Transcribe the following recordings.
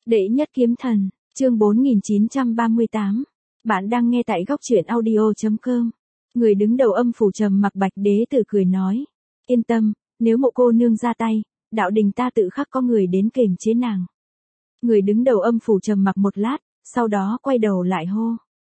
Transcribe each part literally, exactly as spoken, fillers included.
Đệ nhất kiếm thần, chương bốn nghìn chín trăm ba mươi tám. Bạn đang nghe tại góc truyện audio chấm com. Người đứng đầu âm phủ trầm mặc Bạch Đế Tử cười nói. Yên tâm, nếu Mộ cô nương ra tay, đạo đình ta tự khắc có người đến kềm chế nàng. Người đứng đầu âm phủ trầm mặc một lát, sau đó quay đầu lại hô.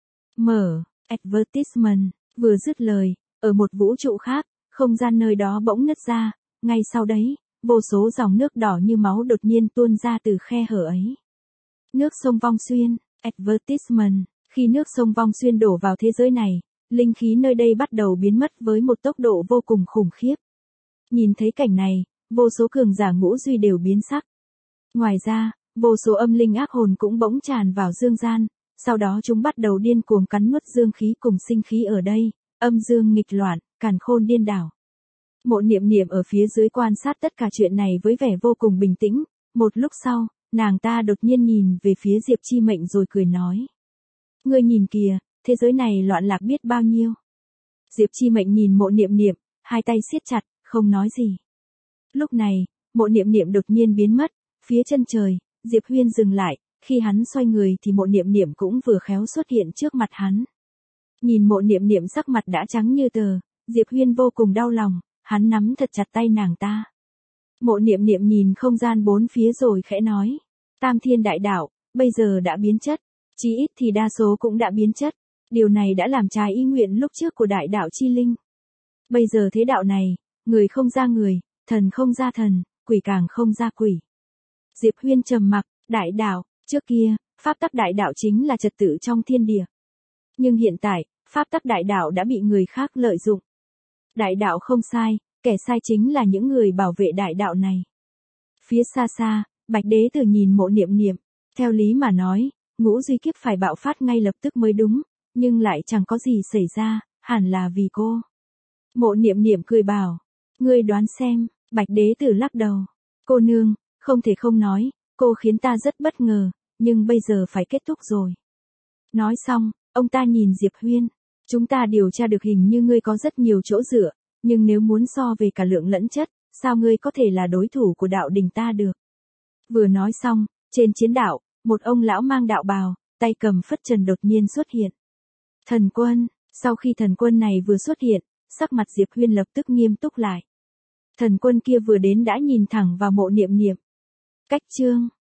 Mở, advertisement, vừa dứt lời, ở một vũ trụ khác, không gian nơi đó bỗng nứt ra, ngay sau đấy, vô số dòng nước đỏ như máu đột nhiên tuôn ra từ khe hở ấy. Nước sông Vong Xuyên, advertisement, khi nước sông Vong Xuyên đổ vào thế giới này, linh khí nơi đây bắt đầu biến mất với một tốc độ vô cùng khủng khiếp. Nhìn thấy cảnh này, vô số cường giả ngũ duy đều biến sắc. Ngoài ra, vô số âm linh ác hồn cũng bỗng tràn vào dương gian, sau đó chúng bắt đầu điên cuồng cắn nuốt dương khí cùng sinh khí ở đây, âm dương nghịch loạn, càn khôn điên đảo. Mộ Niệm Niệm ở phía dưới quan sát tất cả chuyện này với vẻ vô cùng bình tĩnh, một lúc sau, nàng ta đột nhiên nhìn về phía Diệp Chi Mệnh rồi cười nói. Ngươi nhìn kìa, thế giới này loạn lạc biết bao nhiêu. Diệp Chi Mệnh nhìn Mộ Niệm Niệm, hai tay siết chặt, không nói gì. Lúc này, Mộ Niệm Niệm đột nhiên biến mất, phía chân trời, Diệp Huyên dừng lại, khi hắn xoay người thì Mộ Niệm Niệm cũng vừa khéo xuất hiện trước mặt hắn. Nhìn Mộ Niệm Niệm sắc mặt đã trắng như tờ, Diệp Huyên vô cùng đau lòng, hắn nắm thật chặt tay nàng ta. Mộ Niệm Niệm nhìn không gian bốn phía rồi khẽ nói. Tam thiên đại đạo, bây giờ đã biến chất, chí ít thì đa số cũng đã biến chất. Điều này đã làm trái ý nguyện lúc trước của đại đạo chi linh. Bây giờ thế đạo này, người không ra người, thần không ra thần, quỷ càng không ra quỷ. Diệp Huyên trầm mặc, đại đạo, trước kia, pháp tắc đại đạo chính là trật tự trong thiên địa. Nhưng hiện tại, pháp tắc đại đạo đã bị người khác lợi dụng. Đại đạo không sai, kẻ sai chính là những người bảo vệ đại đạo này. Phía xa xa, Bạch Đế Tử nhìn Mộ Niệm Niệm, theo lý mà nói, ngũ duy kiếp phải bạo phát ngay lập tức mới đúng, nhưng lại chẳng có gì xảy ra, hẳn là vì cô. Mộ Niệm Niệm cười bảo, ngươi đoán xem. Bạch Đế Tử lắc đầu. Cô nương, không thể không nói, cô khiến ta rất bất ngờ, nhưng bây giờ phải kết thúc rồi. Nói xong, ông ta nhìn Diệp Huyên. Chúng ta điều tra được hình như ngươi có rất nhiều chỗ dựa, nhưng nếu muốn so về cả lượng lẫn chất, sao ngươi có thể là đối thủ của đạo đình ta được? Vừa nói xong, trên chiến đạo, một ông lão mang đạo bào, tay cầm phất trần đột nhiên xuất hiện. Thần quân, sau khi thần quân này vừa xuất hiện, sắc mặt Diệp Huyên lập tức nghiêm túc lại. Thần quân kia vừa đến đã nhìn thẳng vào Mộ Niệm Niệm. Cách chương,